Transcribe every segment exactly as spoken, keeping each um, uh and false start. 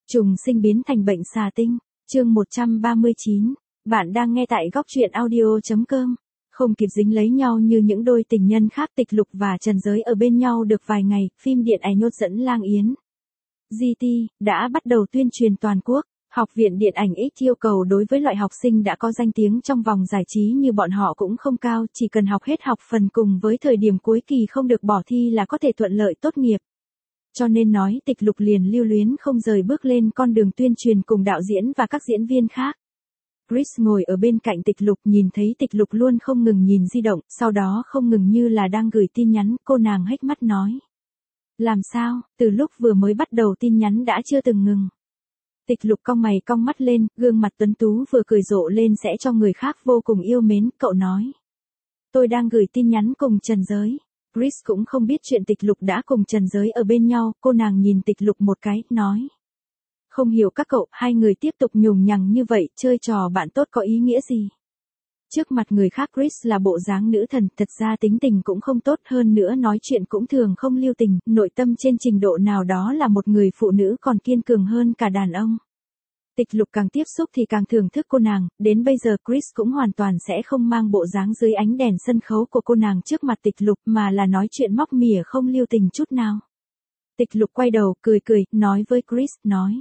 Trùng sinh biến thành bệnh xà tinh, chương một trăm ba mươi chín. Bạn đang nghe tại góc truyện audio.com. Không kịp dính lấy nhau như những đôi tình nhân khác, Tịch Lục và Trần Giới ở bên nhau được vài ngày, phim điện ảnh Nhốt dẫn Lang Yến giê tê đã bắt đầu tuyên truyền toàn quốc. Học viện Điện ảnh X yêu cầu đối với loại học sinh đã có danh tiếng trong vòng giải trí như bọn họ cũng không cao, chỉ cần học hết học phần cùng với thời điểm cuối kỳ không được bỏ thi là có thể thuận lợi tốt nghiệp. Cho nên nói Tịch Lục liền lưu luyến không rời bước lên con đường tuyên truyền cùng đạo diễn và các diễn viên khác. Chris ngồi ở bên cạnh Tịch Lục, nhìn thấy Tịch Lục luôn không ngừng nhìn di động, sau đó không ngừng như là đang gửi tin nhắn, cô nàng hếch mắt nói. Làm sao, từ lúc vừa mới bắt đầu tin nhắn đã chưa từng ngừng. Tịch Lục cong mày cong mắt lên, gương mặt tuấn tú vừa cười rộ lên sẽ cho người khác vô cùng yêu mến, cậu nói. Tôi đang gửi tin nhắn cùng Trần Giới. Chris cũng không biết chuyện Tịch Lục đã cùng Trần Giới ở bên nhau, cô nàng nhìn Tịch Lục một cái, nói. Không hiểu các cậu, hai người tiếp tục nhùng nhằng như vậy, chơi trò bạn tốt có ý nghĩa gì? Trước mặt người khác Chris là bộ dáng nữ thần, thật ra tính tình cũng không tốt, hơn nữa nói chuyện cũng thường không lưu tình, nội tâm trên trình độ nào đó là một người phụ nữ còn kiên cường hơn cả đàn ông. Tịch Lục càng tiếp xúc thì càng thưởng thức cô nàng, đến bây giờ Chris cũng hoàn toàn sẽ không mang bộ dáng dưới ánh đèn sân khấu của cô nàng trước mặt Tịch Lục mà là nói chuyện móc mỉa không lưu tình chút nào. Tịch Lục quay đầu, cười cười, nói với Chris, nói.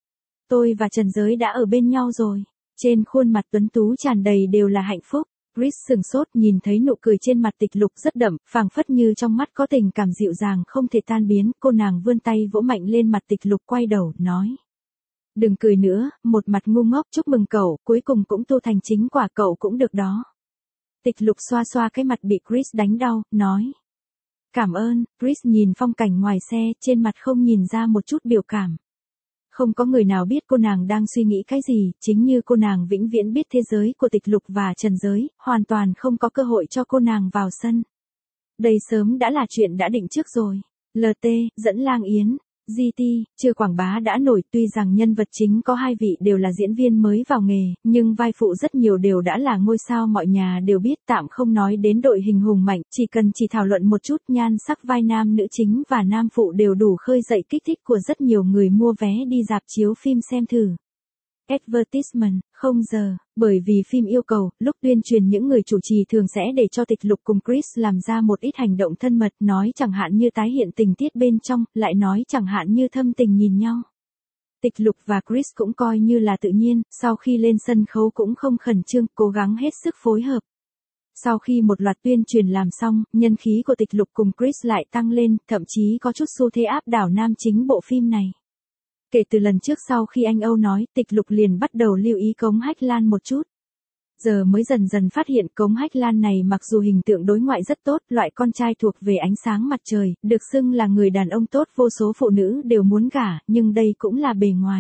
Tôi và Trần Giới đã ở bên nhau rồi. Trên khuôn mặt tuấn tú tràn đầy đều là hạnh phúc. Chris sừng sốt nhìn thấy nụ cười trên mặt Tịch Lục rất đậm, phảng phất như trong mắt có tình cảm dịu dàng không thể tan biến, cô nàng vươn tay vỗ mạnh lên mặt Tịch Lục, quay đầu, nói. Đừng cười nữa, một mặt ngu ngốc, chúc mừng cậu, cuối cùng cũng tu thành chính quả, cậu cũng được đó. Tịch Lục xoa xoa cái mặt bị Chris đánh đau, nói. Cảm ơn. Chris nhìn phong cảnh ngoài xe, trên mặt không nhìn ra một chút biểu cảm. Không có người nào biết cô nàng đang suy nghĩ cái gì, chính như cô nàng vĩnh viễn biết thế giới của Tịch Lục và Trần Giới, hoàn toàn không có cơ hội cho cô nàng vào sân. Đây sớm đã là chuyện đã định trước rồi. lờ tê, dẫn Lang Yến giê tê, chưa quảng bá đã nổi, tuy rằng nhân vật chính có hai vị đều là diễn viên mới vào nghề, nhưng vai phụ rất nhiều đều đã là ngôi sao mọi nhà đều biết, tạm không nói đến đội hình hùng mạnh, chỉ cần chỉ thảo luận một chút nhan sắc vai nam nữ chính và nam phụ đều đủ khơi dậy kích thích của rất nhiều người mua vé đi rạp chiếu phim xem thử. Advertisement, không giờ, bởi vì phim yêu cầu, lúc tuyên truyền những người chủ trì thường sẽ để cho Tịch Lục cùng Chris làm ra một ít hành động thân mật, nói chẳng hạn như tái hiện tình tiết bên trong, lại nói chẳng hạn như thâm tình nhìn nhau. Tịch Lục và Chris cũng coi như là tự nhiên, sau khi lên sân khấu cũng không khẩn trương, cố gắng hết sức phối hợp. Sau khi một loạt tuyên truyền làm xong, nhân khí của Tịch Lục cùng Chris lại tăng lên, thậm chí có chút xu thế áp đảo nam chính bộ phim này. Kể từ lần trước sau khi anh Âu nói, Tịch Lục liền bắt đầu lưu ý Cống Hách Lan một chút. Giờ mới dần dần phát hiện Cống Hách Lan này mặc dù hình tượng đối ngoại rất tốt, loại con trai thuộc về ánh sáng mặt trời, được xưng là người đàn ông tốt vô số phụ nữ đều muốn gả, nhưng đây cũng là bề ngoài.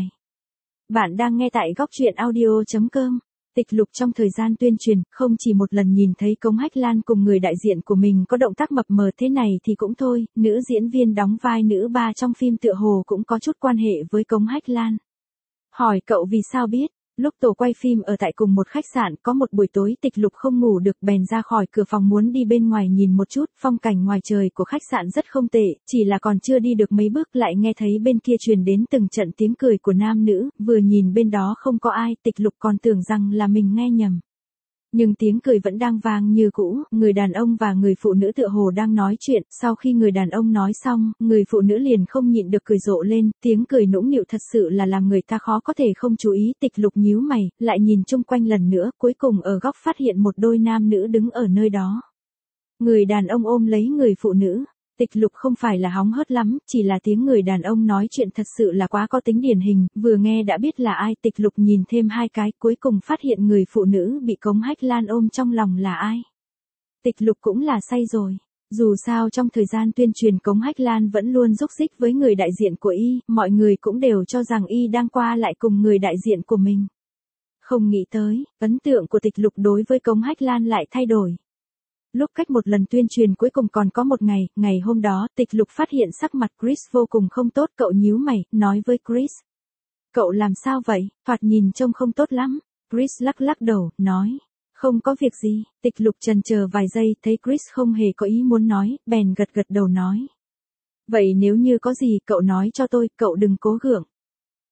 Bạn đang nghe tại góc truyện audio.com. Tịch Lục trong thời gian tuyên truyền, không chỉ một lần nhìn thấy Cống Hách Lan cùng người đại diện của mình có động tác mập mờ thế này thì cũng thôi, nữ diễn viên đóng vai nữ ba trong phim tựa hồ cũng có chút quan hệ với Cống Hách Lan. Hỏi cậu vì sao biết, lúc tổ quay phim ở tại cùng một khách sạn, có một buổi tối Tịch Lục không ngủ được bèn ra khỏi cửa phòng muốn đi bên ngoài nhìn một chút, phong cảnh ngoài trời của khách sạn rất không tệ, chỉ là còn chưa đi được mấy bước lại nghe thấy bên kia truyền đến từng trận tiếng cười của nam nữ, vừa nhìn bên đó không có ai, Tịch Lục còn tưởng rằng là mình nghe nhầm. Nhưng tiếng cười vẫn đang vang như cũ, người đàn ông và người phụ nữ tựa hồ đang nói chuyện, sau khi người đàn ông nói xong, người phụ nữ liền không nhịn được cười rộ lên, tiếng cười nũng nịu thật sự là làm người ta khó có thể không chú ý. Tịch Lục nhíu mày, lại nhìn chung quanh lần nữa, cuối cùng ở góc phát hiện một đôi nam nữ đứng ở nơi đó. Người đàn ông ôm lấy người phụ nữ. Tịch Lục không phải là hóng hớt lắm, chỉ là tiếng người đàn ông nói chuyện thật sự là quá có tính điển hình, vừa nghe đã biết là ai. Tịch Lục nhìn thêm hai cái, cuối cùng phát hiện người phụ nữ bị Cống Hách Lan ôm trong lòng là ai. Tịch Lục cũng là say rồi. Dù sao trong thời gian tuyên truyền Cống Hách Lan vẫn luôn rúc rích với người đại diện của y, mọi người cũng đều cho rằng y đang qua lại cùng người đại diện của mình. Không nghĩ tới, ấn tượng của Tịch Lục đối với Cống Hách Lan lại thay đổi. Lúc cách một lần tuyên truyền cuối cùng còn có một ngày, ngày hôm đó, Tịch Lục phát hiện sắc mặt Chris vô cùng không tốt, cậu nhíu mày, nói với Chris. Cậu làm sao vậy, thoạt nhìn trông không tốt lắm. Chris lắc lắc đầu, nói. Không có việc gì. Tịch Lục chần chờ vài giây, thấy Chris không hề có ý muốn nói, bèn gật gật đầu nói. Vậy nếu như có gì, cậu nói cho tôi, cậu đừng cố gượng.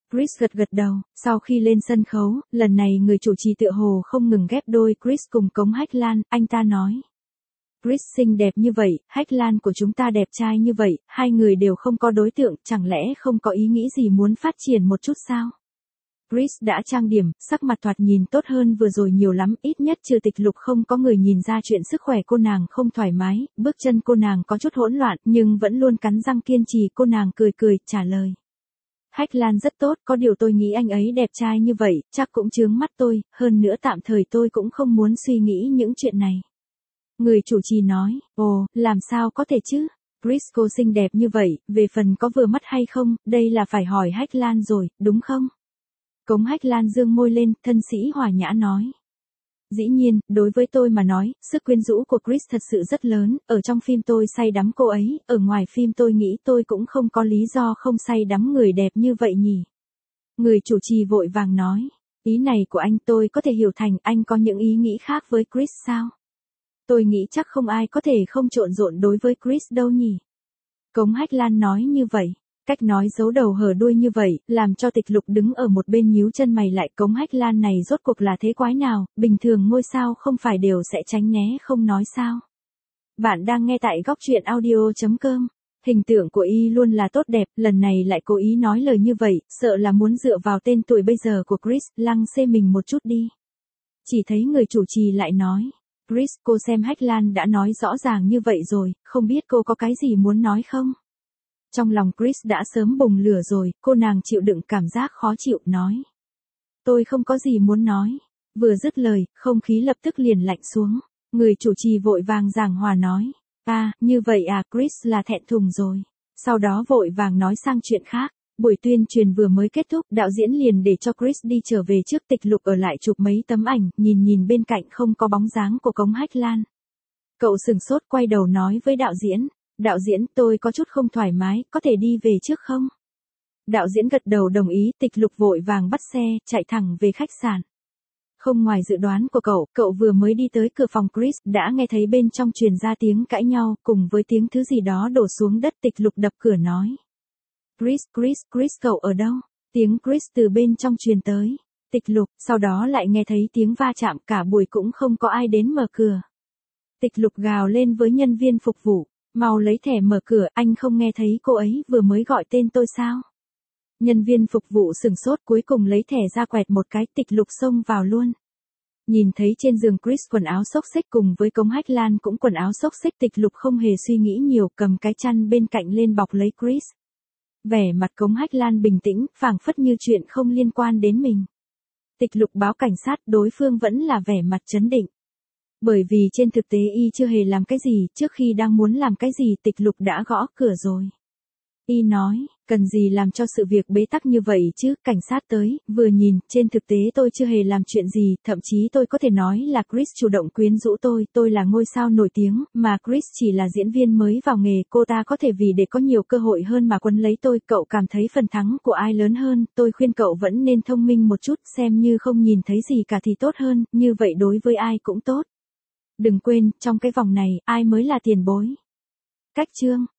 Chris gật gật đầu, sau khi lên sân khấu, lần này người chủ trì tựa hồ không ngừng ghép đôi Chris cùng Cống Hách Lan, anh ta nói. Chris xinh đẹp như vậy, Hách Lan của chúng ta đẹp trai như vậy, hai người đều không có đối tượng, chẳng lẽ không có ý nghĩ gì muốn phát triển một chút sao? Chris đã trang điểm, sắc mặt thoạt nhìn tốt hơn vừa rồi nhiều lắm, ít nhất trừ Tịch Lục không có người nhìn ra chuyện sức khỏe cô nàng không thoải mái, bước chân cô nàng có chút hỗn loạn, nhưng vẫn luôn cắn răng kiên trì, cô nàng cười cười, trả lời. Hách Lan rất tốt, có điều tôi nghĩ anh ấy đẹp trai như vậy, chắc cũng chướng mắt tôi, hơn nữa tạm thời tôi cũng không muốn suy nghĩ những chuyện này. Người chủ trì nói, ồ, làm sao có thể chứ? Chris cô xinh đẹp như vậy, về phần có vừa mắt hay không, đây là phải hỏi Hách Lan rồi, đúng không? Cống Hách Lan dương môi lên, thân sĩ hòa nhã nói. Dĩ nhiên, đối với tôi mà nói, sức quyến rũ của Chris thật sự rất lớn, ở trong phim tôi say đắm cô ấy, ở ngoài phim tôi nghĩ tôi cũng không có lý do không say đắm người đẹp như vậy nhỉ. Người chủ trì vội vàng nói, ý này của anh tôi có thể hiểu thành anh có những ý nghĩ khác với Chris sao? Tôi nghĩ chắc không ai có thể không trộn rộn đối với Chris đâu nhỉ. Cống Hách Lan nói như vậy. Cách nói giấu đầu hở đuôi như vậy, làm cho Tịch Lục đứng ở một bên nhíu chân mày lại. Cống Hách Lan này rốt cuộc là thế quái nào, bình thường ngôi sao không phải đều sẽ tránh né không nói sao. Bạn đang nghe tại góc truyện audio chấm com. Hình tượng của y luôn là tốt đẹp, lần này lại cố ý nói lời như vậy, sợ là muốn dựa vào tên tuổi bây giờ của Chris, lăng xê mình một chút đi. Chỉ thấy người chủ trì lại nói, Chris, cô xem Hách Lan đã nói rõ ràng như vậy rồi, không biết cô có cái gì muốn nói không? Trong lòng Chris đã sớm bùng lửa rồi, cô nàng chịu đựng cảm giác khó chịu, nói. Tôi không có gì muốn nói. Vừa dứt lời, không khí lập tức liền lạnh xuống. Người chủ trì vội vàng giảng hòa nói. À, như vậy à, Chris là thẹn thùng rồi. Sau đó vội vàng nói sang chuyện khác. Buổi tuyên truyền vừa mới kết thúc, đạo diễn liền để cho Chris đi trở về trước. Tịch Lục ở lại chụp mấy tấm ảnh, nhìn nhìn bên cạnh không có bóng dáng của Cống Hách Lan. Cậu sừng sốt quay đầu nói với đạo diễn. Đạo diễn, tôi có chút không thoải mái, có thể đi về trước không? Đạo diễn gật đầu đồng ý, Tịch Lục vội vàng bắt xe, chạy thẳng về khách sạn. Không ngoài dự đoán của cậu, cậu vừa mới đi tới cửa phòng Chris, đã nghe thấy bên trong truyền ra tiếng cãi nhau, cùng với tiếng thứ gì đó đổ xuống đất. Tịch Lục đập cửa nói. Chris, Chris, Chris cậu ở đâu? Tiếng Chris từ bên trong truyền tới. Tịch Lục, sau đó lại nghe thấy tiếng va chạm, cả buổi cũng không có ai đến mở cửa. Tịch Lục gào lên với nhân viên phục vụ. Mau lấy thẻ mở cửa, anh không nghe thấy cô ấy vừa mới gọi tên tôi sao? Nhân viên phục vụ sửng sốt cuối cùng lấy thẻ ra quẹt một cái. Tịch Lục xông vào luôn. Nhìn thấy trên giường Chris quần áo xốc xếch cùng với Cống Hách Lan cũng quần áo xốc xếch, Tịch Lục không hề suy nghĩ nhiều, cầm cái chăn bên cạnh lên bọc lấy Chris. Vẻ mặt Cống Hách Lan bình tĩnh, phảng phất như chuyện không liên quan đến mình. Tịch Lục báo cảnh sát, đối phương vẫn là vẻ mặt trấn định. Bởi vì trên thực tế y chưa hề làm cái gì, trước khi đang muốn làm cái gì Tịch Lục đã gõ cửa rồi. Y nói, cần gì làm cho sự việc bế tắc như vậy chứ, cảnh sát tới, vừa nhìn, trên thực tế tôi chưa hề làm chuyện gì, thậm chí tôi có thể nói là Chris chủ động quyến rũ tôi, tôi là ngôi sao nổi tiếng, mà Chris chỉ là diễn viên mới vào nghề, cô ta có thể vì để có nhiều cơ hội hơn mà quấn lấy tôi, cậu cảm thấy phần thắng của ai lớn hơn, tôi khuyên cậu vẫn nên thông minh một chút, xem như không nhìn thấy gì cả thì tốt hơn, như vậy đối với ai cũng tốt. Đừng quên, trong cái vòng này, ai mới là tiền bối. Cách chương